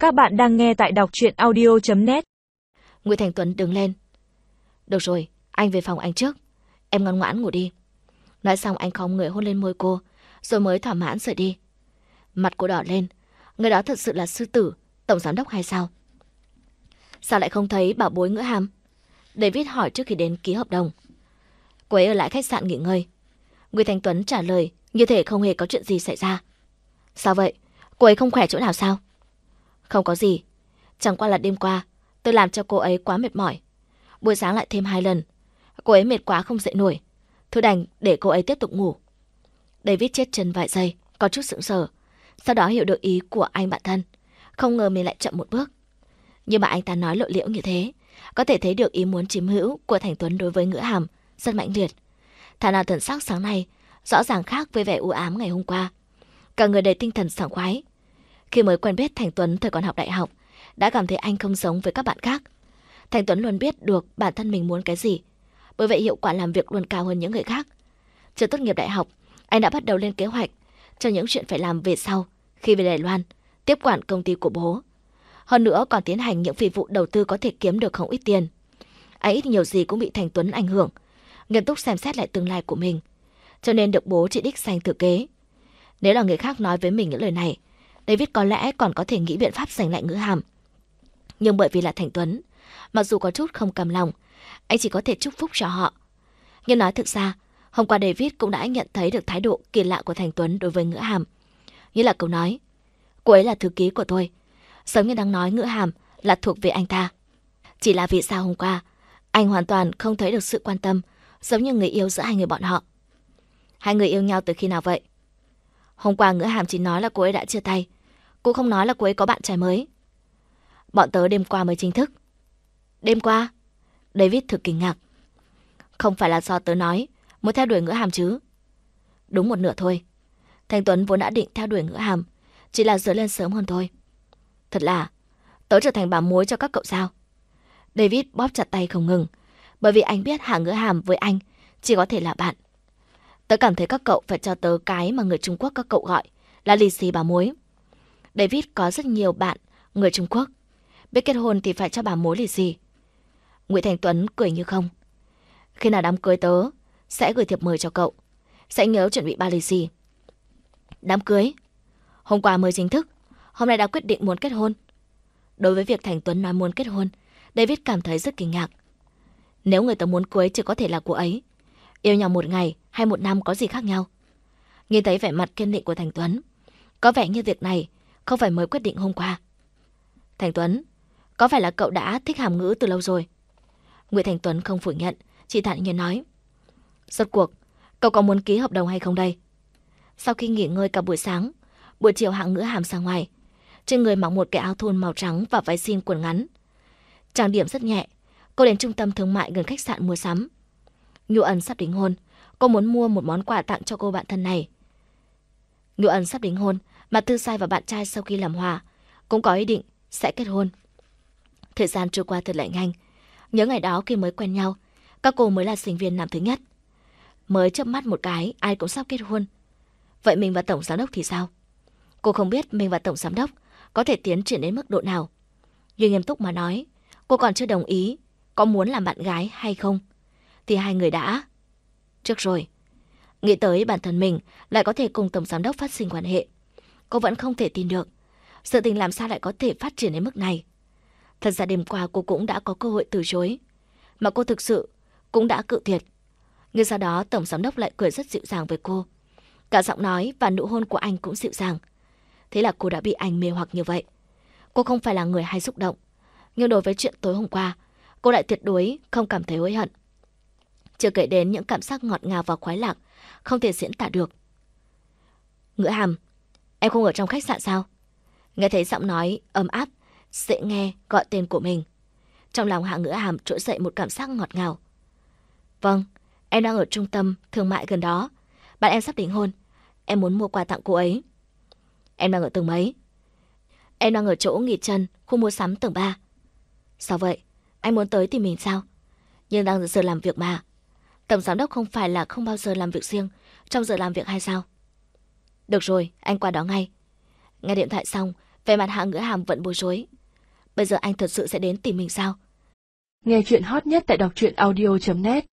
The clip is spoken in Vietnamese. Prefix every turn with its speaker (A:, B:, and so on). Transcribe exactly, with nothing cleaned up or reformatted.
A: Các bạn đang nghe tại đọc truyện audio chấm net.
B: Ngụy Thành Tuấn đứng lên. Được rồi, anh về phòng anh trước. Em ngoan ngoãn ngủ đi. Nói xong anh khom người hôn lên môi cô, rồi mới thỏa mãn rời đi. Mặt cô đỏ lên. Người đó thật sự là sư tử, tổng giám đốc hay sao? Sao lại không thấy bảo bối Ngữ Hàm? David hỏi trước khi đến ký hợp đồng. Cô ấy ở lại khách sạn nghỉ ngơi. Ngụy Thành Tuấn trả lời như thể không hề có chuyện gì xảy ra. Sao vậy? Cô ấy không khỏe chỗ nào sao? Không có gì. Chẳng qua là đêm qua tôi làm cho cô ấy quá mệt mỏi. Buổi sáng lại thêm hai lần. Cô ấy mệt quá không dậy nổi. Thôi đành để cô ấy tiếp tục ngủ. David chết chân vài giây, có chút sững sờ. Sau đó hiểu được ý của anh bạn thân. Không ngờ mình lại chậm một bước. Nhưng mà anh ta nói lộ liễu như thế, có thể thấy được ý muốn chiếm hữu của Thành Tuấn đối với Ngữ Hàm rất mãnh liệt. Thà nào thần sắc sáng nay rõ ràng khác với vẻ u ám ngày hôm qua. Cả người đầy tinh thần sảng khoái. Khi mới quen biết Thành Tuấn thời còn học đại học, đã cảm thấy anh không giống với các bạn khác. Thành Tuấn luôn biết được bản thân mình muốn cái gì, bởi vậy hiệu quả làm việc luôn cao hơn những người khác. Chưa tốt nghiệp đại học, anh đã bắt đầu lên kế hoạch cho những chuyện phải làm về sau khi về Đài Loan, tiếp quản công ty của bố. Hơn nữa còn tiến hành những phi vụ đầu tư có thể kiếm được không ít tiền. Anh ít nhiều gì cũng bị Thành Tuấn ảnh hưởng, nghiêm túc xem xét lại tương lai của mình, cho nên được bố chỉ đích danh thừa kế. Nếu là người khác nói với mình những lời này, David có lẽ còn có thể nghĩ biện pháp giành lại Ngữ Hàm. Nhưng bởi vì là Thành Tuấn, mặc dù có chút không cam lòng, anh chỉ có thể chúc phúc cho họ. Nhưng nói thực ra, hôm qua David cũng đã nhận thấy được thái độ kỳ lạ của Thành Tuấn đối với Ngữ Hàm. Như là câu nói, cô ấy là thư ký của tôi, giống như đang nói Ngữ Hàm là thuộc về anh ta. Chỉ là vì sao hôm qua, anh hoàn toàn không thấy được sự quan tâm, giống như người yêu giữa hai người bọn họ. Hai người yêu nhau từ khi nào vậy? Hôm qua Ngữ Hàm chỉ nói là cô ấy đã chia tay, cô không nói là cô ấy có bạn trai mới. Bọn tớ đêm qua mới chính thức. Đêm qua? David thực kinh ngạc. Không phải là do tớ nói muốn theo đuổi Ngữ Hàm chứ? Đúng một nửa thôi. Thành Tuấn vốn đã định theo đuổi Ngữ Hàm, chỉ là dựa lên sớm hơn thôi. Thật là, tớ trở thành bảo mối cho các cậu sao? David bóp chặt tay không ngừng, bởi vì anh biết Hạ Ngữ Hàm với anh chỉ có thể là bạn. Tớ cảm thấy các cậu phải cho tớ cái mà người Trung Quốc các cậu gọi là lì xì bảo mối. David có rất nhiều bạn người Trung Quốc, biết kết hôn thì phải cho bảo mối lì xì. Ngụy Thành Tuấn cười như không. Khi nào đám cưới tớ sẽ gửi thiệp mời cho cậu, sẽ nhớ chuẩn bị ba lì xì. Đám cưới? Hôm qua mới chính thức, hôm nay đã quyết định muốn kết hôn. Đối với việc Thành Tuấn nói muốn kết hôn, David cảm thấy rất kinh ngạc. Nếu người tớ muốn cưới chỉ có thể là cô ấy, yêu nhau một ngày hay một năm có gì khác nhau? Nhìn thấy vẻ mặt kiên định của Thành Tuấn, có vẻ như việc này không phải mới quyết định hôm qua. Thành Tuấn, có phải là cậu đã thích Hàm Ngữ từ lâu rồi? Ngụy Thành Tuấn không phủ nhận, chỉ thản nhiên nói. Rốt cuộc, cậu có muốn ký hợp đồng hay không đây? Sau khi nghỉ ngơi cả buổi sáng, buổi chiều Hạ Ngữ Hàm ra ngoài. Trên người mặc một cái áo thun màu trắng và váy jean quần ngắn. Trang điểm rất nhẹ, cô đến trung tâm thương mại gần khách sạn mua sắm. Nhu Ân sắp đính hôn, cô muốn mua một món quà tặng cho cô bạn thân này. Nhu Ân sắp đính hôn, mà Tư Sai và bạn trai sau khi làm hòa cũng có ý định sẽ kết hôn. Thời gian trôi qua thật lại nhanh. Nhớ ngày đó khi mới quen nhau, các cô mới là sinh viên năm thứ nhất. Mới chớp mắt một cái, ai cũng sắp kết hôn. Vậy mình và tổng giám đốc thì sao? Cô không biết mình và tổng giám đốc có thể tiến triển đến mức độ nào. Nhưng nghiêm túc mà nói, cô còn chưa đồng ý có muốn làm bạn gái hay không, thì hai người đã trước rồi. Nghĩ tới bản thân mình lại có thể cùng tổng giám đốc phát sinh quan hệ, cô vẫn không thể tin được. Sự tình làm sao lại có thể phát triển đến mức này? Thật ra đêm qua cô cũng đã có cơ hội từ chối, mà cô thực sự cũng đã cự tuyệt. Nhưng sau đó tổng giám đốc lại cười rất dịu dàng với cô. Cả giọng nói và nụ hôn của anh cũng dịu dàng. Thế là cô đã bị anh mê hoặc như vậy. Cô không phải là người hay xúc động, nhưng đối với chuyện tối hôm qua, cô lại tuyệt đối không cảm thấy hối hận. Chưa kể đến những cảm giác ngọt ngào và khoái lạc không thể diễn tả được. Ngữ Hàm, em không ở trong khách sạn sao? Nghe thấy giọng nói ấm áp, dễ nghe gọi tên của mình, trong lòng Hạ Ngữ Hàm trỗi dậy một cảm giác ngọt ngào. Vâng, em đang ở trung tâm thương mại gần đó. Bạn em sắp đính hôn, em muốn mua quà tặng cô ấy. Em đang ở tầng mấy? Em đang ở chỗ nghỉ chân, khu mua sắm tầng ba. Sao vậy? Anh muốn tới tìm mình sao? Nhưng đang giờ làm việc mà. Tổng giám đốc không phải là không bao giờ làm việc riêng trong giờ làm việc hay sao? Được rồi, anh qua đó ngay. Nghe điện thoại xong, Về mặt Hạ Ngữ Hàm vẫn bối rối. Bây giờ anh thật sự sẽ đến tìm mình sao?
A: Nghe chuyện hot nhất tại đọc truyện audio chấm net